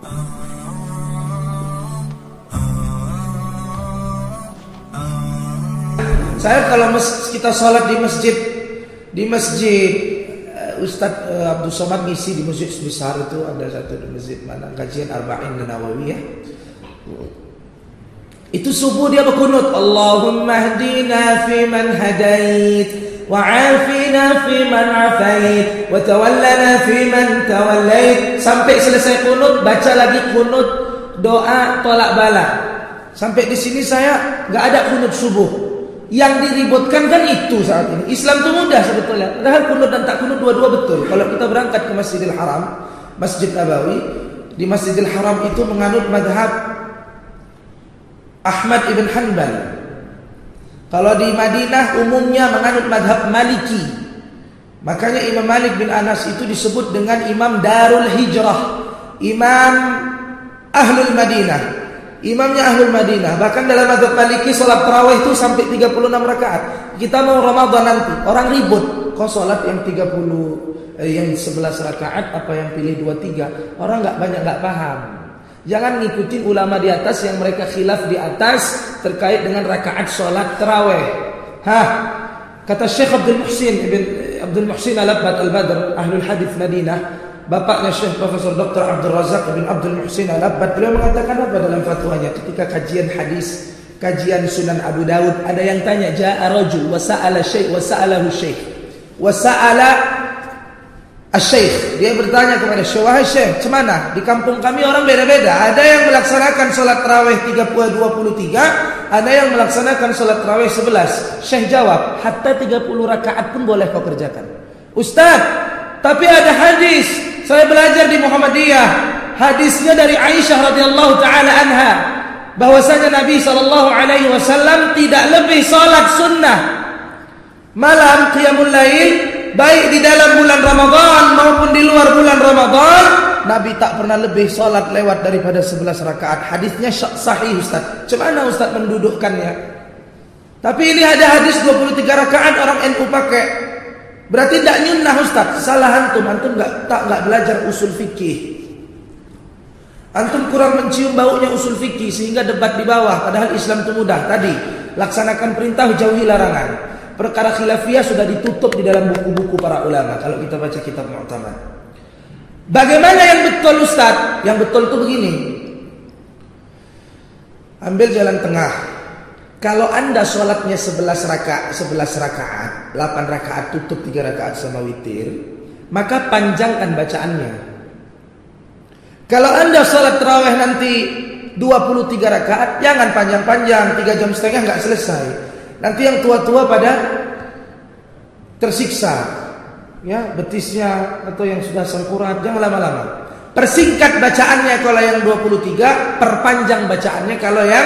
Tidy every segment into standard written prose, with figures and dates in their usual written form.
Saya kalau kita sholat di masjid Ustadz Abdul Somad ngisi di masjid besar itu, ada satu di masjid mana kajian Arba'in Nawawiyah. Itu subuh dia berkunut, Allahumma hdina fi man hadait, wa afina fi man afait, wa tawallana fi man tawallait. Sampai selesai kunut, baca lagi kunut doa tolak bala. Sampai di sini saya nggak ada kunut subuh. Yang diributkan kan itu saat ini. Islam itu mudah sebetulnya. Padahal kunut dan tak kunut dua-dua betul. Kalau kita berangkat ke Masjidil Haram, Masjid Nabawi, di Masjidil Haram itu menganut madhab Ahmad ibn Hanbal. Kalau di Madinah umumnya menganut madhab Maliki. Makanya Imam Malik bin Anas itu disebut dengan Imam Darul Hijrah, Imam Ahlul Madinah, imamnya Ahlul Madinah. Bahkan dalam mazhab Maliki salat tarawih itu sampai 36 rakaat. Kita mau Ramadan nanti, orang ribut, kok salat yang 11 rakaat apa yang pilih 23? Orang enggak paham. Jangan ngikutin ulama di atas yang mereka khilaf di atas terkait dengan rakaat salat tarawih. Kata Syekh Abdul Muhsin Al-Abbad Al-Badr, Ahlul Hadits Madinah, bapaknya Syekh Profesor Dr. Abdul Razak bin Abdul Muhsin Al-Abbad, beliau mengatakan apa dalam fatwanya ketika kajian hadis, kajian Sunan Abu Dawud, ada yang tanya, ja'a rajul wa sa'ala syekh wa sa'alahu syekh wa sa'ala asy-syekh. Dia bertanya kepada Syekh, wahai Syekh, cemana? Di kampung kami orang beda-beda. Ada yang melaksanakan salat tarawih 23, ada yang melaksanakan salat tarawih 11. Syekh jawab, hatta 30 rakaat pun boleh kau kerjakan. Ustaz, tapi ada hadis, saya belajar di Muhammadiyah, hadisnya dari Aisyah radhiyallahu taala anha, bahwasanya Nabi sallallahu alaihi wasallam tidak lebih salat sunnah malam qiyamul lail, baik di dalam bulan Ramadan maupun di luar bulan Ramadan. Nabi tak pernah lebih salat lewat daripada 11 rakaat. Hadisnya sahih Ustaz. Cemana Ustaz mendudukkannya? Tapi ini ada hadis 23 rakaat orang NU pakai. Berarti tidak nyunnah Ustaz. Salah antum enggak belajar usul fikih. Antum kurang mencium baunya usul fikih sehingga debat di bawah. Padahal Islam itu mudah. Tadi laksanakan perintah, jauhi larangan. Perkara khilafiyah sudah ditutup di dalam buku-buku para ulama. Kalau kita baca kitab Mu'tamad. Bagaimana yang betul Ustaz? Yang betul itu begini. Ambil jalan tengah. Kalau anda sholatnya 11 rakaat, 8 rakaat tutup 3 rakaat sama witir, maka panjangkan bacaannya. Kalau anda sholat tarawih nanti 23 rakaat, jangan panjang-panjang, 3 jam setengah nggak selesai. Nanti yang tua-tua pada tersiksa, ya betisnya atau yang sudah sengkurat, jangan lama-lama. Persingkat bacaannya kalau yang 23, perpanjang bacaannya kalau yang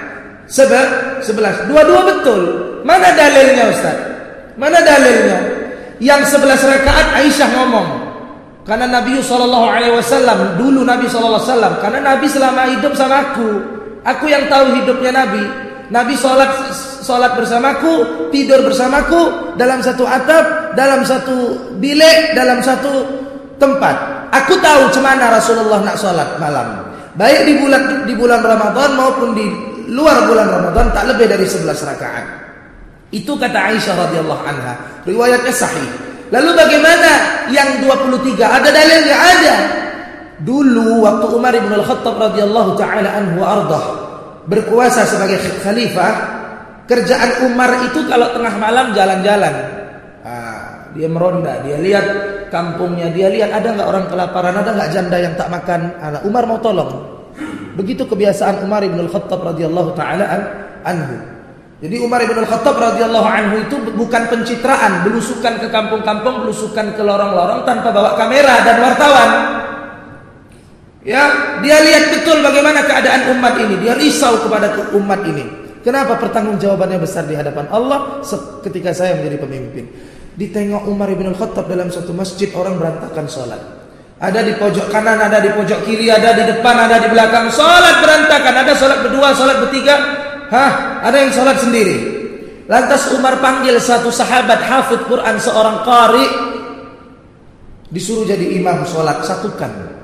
11. Dua-dua betul. Mana dalilnya Ustaz? Mana dalilnya? Yang 11 rakaat Aisyah ngomong, karena Nabi SAW, dulu Nabi SAW, karena Nabi selama hidup sama aku yang tahu hidupnya Nabi. Nabi sholat bersamaku, tidur bersamaku, dalam satu atap, dalam satu bilik, dalam satu tempat. Aku tahu cemana Rasulullah nak sholat malam, baik di bulan Ramadan maupun di luar bulan Ramadan, tak lebih dari 11 rakaat. Itu kata Aisyah radhiyallahu anha. Riwayatnya sahih. Lalu bagaimana yang 23? Ada dalilnya? Ada. Dulu waktu Umar bin Al-Khattab radhiyallahu taala anhu ardah berkuasa sebagai khalifah, kerjaan Umar itu kalau tengah malam jalan-jalan. Dia meronda, dia lihat kampungnya, dia lihat ada enggak orang kelaparan, ada enggak janda yang tak makan. Umar mau tolong. Begitu kebiasaan Umar bin Al-Khattab radhiyallahu taala anhu. Jadi Umar bin Al-Khattab radhiyallahu anhu itu bukan pencitraan, belusukan ke kampung-kampung, belusukan ke lorong-lorong tanpa bawa kamera dan wartawan. Ya, dia lihat betul bagaimana keadaan umat ini. Dia risau kepada umat ini. Kenapa? Pertanggungjawabannya besar di hadapan Allah ketika saya menjadi pemimpin. Ditengok Umar bin Al-Khattab dalam satu masjid, orang berantakan sholat. Ada di pojok kanan, ada di pojok kiri, ada di depan, ada di belakang. Sholat berantakan. Ada sholat berdua, sholat bertiga. Ada yang sholat sendiri. Lantas Umar panggil satu sahabat hafidh Quran, seorang qari, disuruh jadi imam sholat, satukan.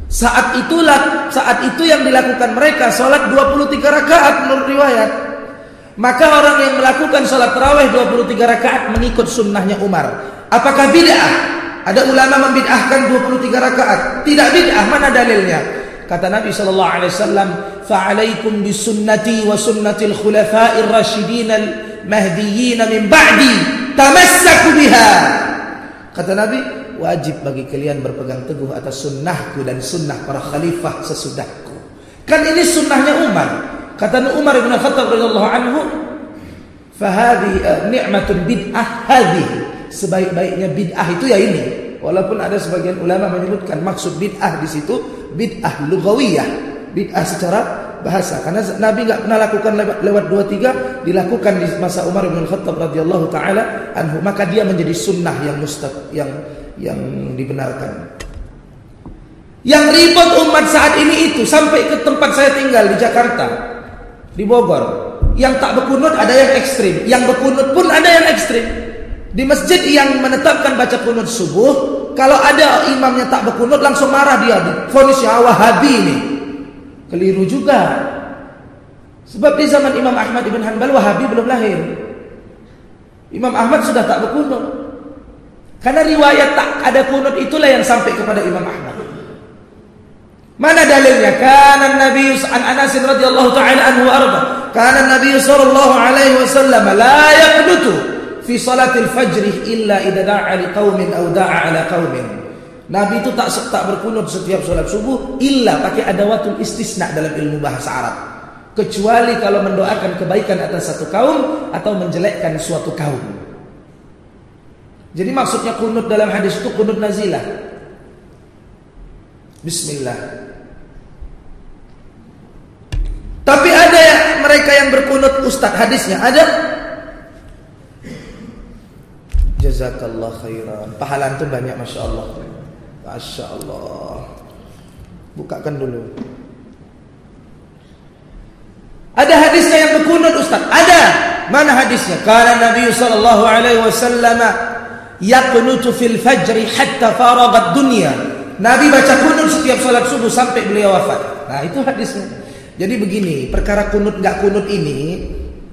Saat itu yang dilakukan mereka salat 23 rakaat menurut riwayat. Maka orang yang melakukan salat tarawih 23 rakaat mengikut sunnahnya Umar. Apakah bid'ah? Ada ulama membid'ahkan 23 rakaat. Tidak bid'ah, mana dalilnya? Kata Nabi sallallahu alaihi wasallam, "Fa'alaikum bisunnati wa sunnatil khulafa'ir rasyidin al-mahdiyyin min ba'di, tamassaku biha." Kata Nabi, wajib bagi kalian berpegang teguh atas sunnahku dan sunnah para khalifah sesudahku. Kan ini sunnahnya Umar. Kata Umar bin Khattab radhiyallahu anhu, "Fahadhi ni'matun bid'ah hadhihi." Sebaik-baiknya bid'ah itu ya ini. Walaupun ada sebagian ulama menyebutkan maksud bid'ah di situ bid'ah lughawiyah, bid'ah secara bahasa. Karena Nabi enggak pernah lakukan lewat 23, dilakukan di masa Umar bin Khattab radhiyallahu taala anhu, maka dia menjadi sunnah yang dibenarkan. Yang ribut umat saat ini itu sampai ke tempat saya tinggal di Jakarta, di Bogor. Yang tak berkunut ada yang ekstrim, yang berkunut pun ada yang ekstrim. Di masjid yang menetapkan baca kunut subuh, kalau ada imamnya tak berkunut langsung marah dia, vonisnya Wahabi ini. Keliru juga. Sebab di zaman Imam Ahmad ibn Hanbal Wahabi belum lahir. Imam Ahmad sudah tak berkunut. Karena riwayat tak ada kunut itulah yang sampai kepada Imam Ahmad. Mana dalilnya? Kana Nabi an Anas radhiyallahu taala anhu arda. Kana Nabi sallallahu alaihi wasallam la yaqnutu fi salatil fajr illa idza da'a li qaumin aw da'a ala qaumin. Nabi itu tak berkunut setiap salat subuh illa pakai adawatul istisna dalam ilmu bahasa Arab. Kecuali kalau mendoakan kebaikan atas satu kaum atau menjelekkan suatu kaum. Jadi maksudnya kunut dalam hadis itu kunut nazilah. Bismillah. Tapi ada mereka yang berkunut Ustaz, hadisnya ada. Jazakallah khairan. Pahala antum banyak, Masya Allah. Masya Allah. Bukakan dulu. Ada hadisnya yang berkunut Ustaz? Ada. Mana hadisnya? Kana Nabi sallallahu alaihi wasallam yaqnutu fil fajr hatta faraghat dunya. Nabi baca kunut setiap salat subuh sampai beliau wafat. Nah, itu hadisnya. Jadi begini, perkara kunut enggak kunut ini,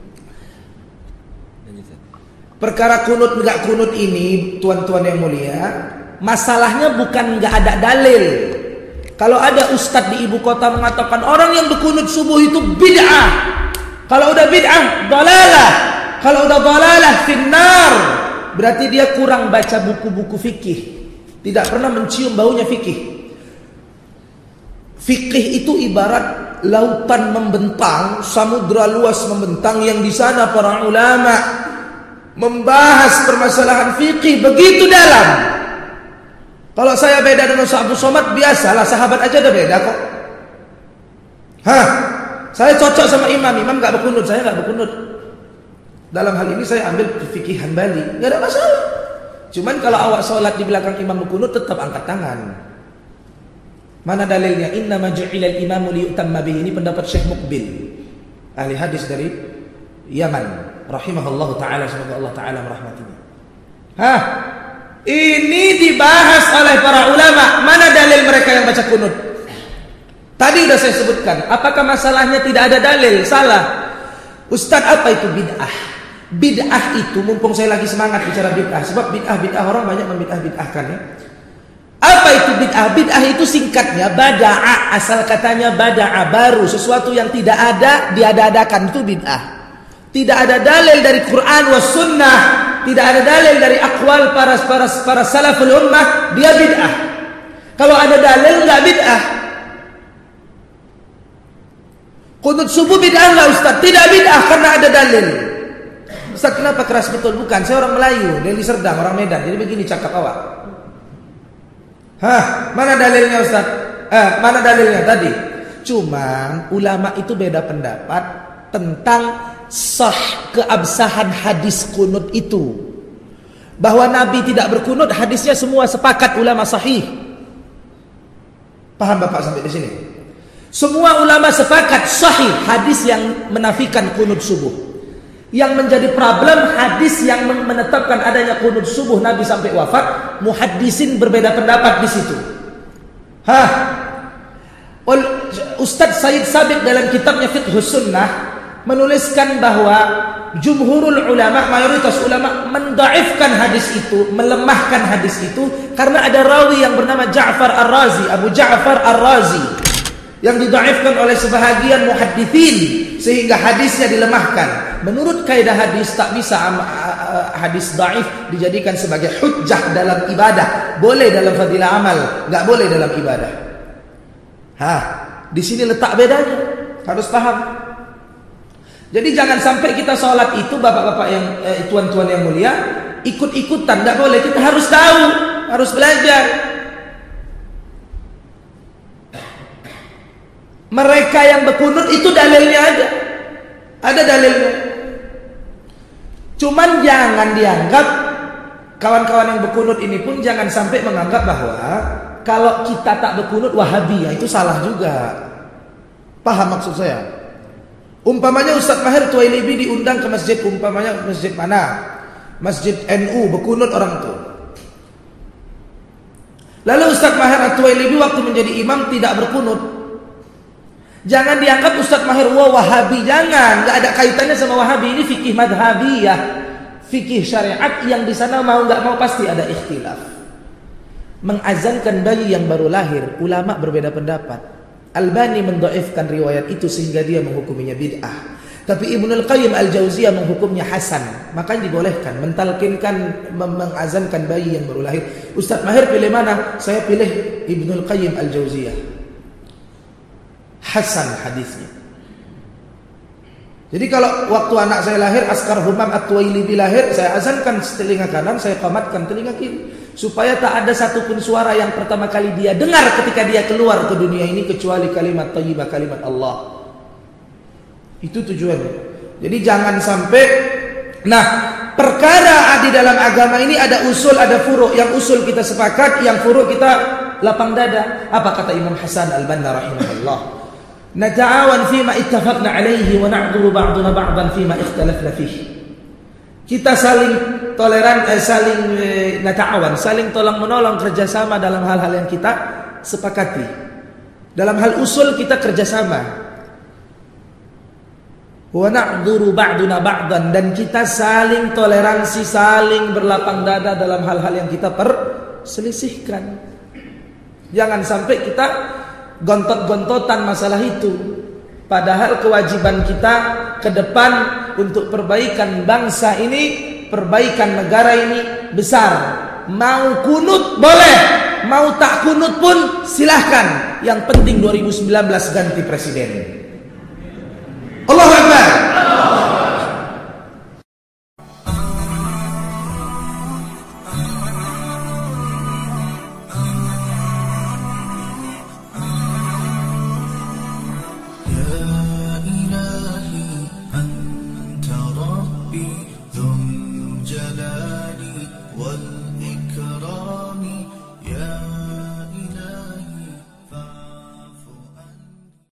perkara kunut enggak kunut ini, tuan-tuan yang mulia, masalahnya bukan enggak ada dalil. Kalau ada ustadz di ibu kota mengatakan orang yang berkunut subuh itu bid'ah, kalau udah bid'ah, dalalah. Kalau udah dalalah, finnar. Berarti dia kurang baca buku-buku fikih, tidak pernah mencium baunya fikih. Fikih itu ibarat lautan membentang, samudra luas membentang, yang di sana para ulama membahas permasalahan fikih begitu dalam. Kalau saya beda dengan Abu Somad, biasalah, sahabat aja udah beda kok. Saya cocok sama imam gak berkunut, saya gak berkunut. Dalam hal ini saya ambil fikih Hanbali, gak ada masalah. Cuman kalau awak sholat di belakang imam berkunut, tetap angkat tangan. Mana dalilnya? Innama ju'ilal imamu liyutamma bihi. Ini pendapat Syekh Muqbil, ahli hadis dari Yaman, rahimahullahu ta'ala, semoga Allah ta'ala merahmatinya. Ini dibahas oleh para ulama. Mana dalil mereka yang baca kunut? Tadi sudah saya sebutkan. Apakah masalahnya tidak ada dalil? Salah. Ustaz, apa itu bid'ah? Bid'ah itu, mumpung saya lagi semangat bicara bid'ah, sebab bid'ah orang banyak membid'ah-bid'ahkan ya. Apa itu bid'ah? Bid'ah itu singkatnya bada'a, asal katanya bada'a, baru, sesuatu yang tidak ada diada-adakan, itu bid'ah. Tidak ada dalil dari Quran was sunnah, tidak ada dalil dari akwal para salaful ummah, dia bid'ah. Kalau ada dalil enggak bid'ah. Qunut subuh bid'ah enggak Ustaz? Tidak bid'ah karena ada dalil. Ustaz, kenapa keras betul? Bukan, saya orang Melayu, dari Serdang, orang Medan. Jadi begini cakap awak. Mana dalilnya Ustaz? Mana dalilnya tadi? Cuman ulama itu beda pendapat tentang sah keabsahan hadis kunut itu. Bahwa Nabi tidak berkunut, hadisnya semua sepakat ulama sahih. Paham Bapak sampai di sini? Semua ulama sepakat sahih hadis yang menafikan kunut subuh. Yang menjadi problem hadis yang menetapkan adanya kunut subuh Nabi sampai wafat, muhaddisin berbeda pendapat di situ. Ustadz Said Sabiq dalam kitabnya Fiqhus Sunnah menuliskan bahwa jumhurul ulama, mayoritas ulama mendaifkan hadis itu, melemahkan hadis itu karena ada rawi yang bernama Ja'far Ar-Razi, Abu Ja'far Ar-Razi, yang didaifkan oleh sebahagian muhadditsin sehingga hadisnya dilemahkan. Menurut kaidah hadis tak bisa hadis dhaif dijadikan sebagai hujjah dalam ibadah. Boleh dalam fadilah amal, enggak boleh dalam ibadah. Di sini letak bedanya. Harus paham. Jadi jangan sampai kita sholat itu bapak-bapak yang tuan-tuan yang mulia ikut-ikutan, enggak boleh. Kita harus tahu, harus belajar. Mereka yang berkunut itu dalilnya aja. Ada dalilnya. Cuman jangan dianggap, kawan-kawan yang berkunut ini pun jangan sampai menganggap bahwa kalau kita tak berkunut Wahabi, itu salah juga. Paham maksud saya? Umpamanya Ustadz Mahir Tuwailibi diundang ke masjid, umpamanya masjid mana? Masjid NU, berkunut orang itu. Lalu Ustadz Mahir Tuwailibi waktu menjadi imam tidak berkunut. Jangan dianggap Ustadz Mahir Wahabi, jangan, nggak ada kaitannya sama Wahabi. Ini fikih madhabiyah, fikih syariat yang di sana mau nggak mau pasti ada ikhtilaf. Mengazankan bayi yang baru lahir, ulama berbeda pendapat. Albani mendhaifkan riwayat itu sehingga dia menghukuminya bid'ah. Tapi Ibnul Qayyim Al-Jauziyah menghukumnya hasan, makanya dibolehkan mentalkinkan mengazankan bayi yang baru lahir. Ustadz Mahir pilih mana? Saya pilih Ibnul Qayyim Al-Jauziyah. Hasan hadisnya. Jadi kalau waktu anak saya lahir, Askar Humam At-Tuwailibi lahir, saya azankan telinga kanan, saya qamatkan telinga kiri, supaya tak ada satupun suara yang pertama kali dia dengar ketika dia keluar ke dunia ini kecuali kalimat thayyibah, kalimat Allah. Itu tujuannya. Jadi jangan sampai, perkara di dalam agama ini ada usul, ada furu'. Yang usul kita sepakat, yang furu' kita lapang dada. Apa kata Imam Hasan Al-Banna rahimahullah? Nata'awan fima ittafaqna alaihi wa na'dhuru ba'duna ba'dan fima ikhtalafna fihi. Kita saling toleran, nata'awan, saling tolong menolong, kerjasama dalam hal-hal yang kita sepakati. Dalam hal usul kita kerjasama. Wa na'dhuru ba'duna ba'dan, dan kita saling toleransi, saling berlapang dada dalam hal-hal yang kita perselisihkan. Jangan sampai kita gontot-gontotan masalah itu. Padahal kewajiban kita ke depan untuk perbaikan bangsa ini, perbaikan negara ini besar. Mau kunut boleh, mau tak kunut pun silahkan. Yang penting 2019 ganti presiden.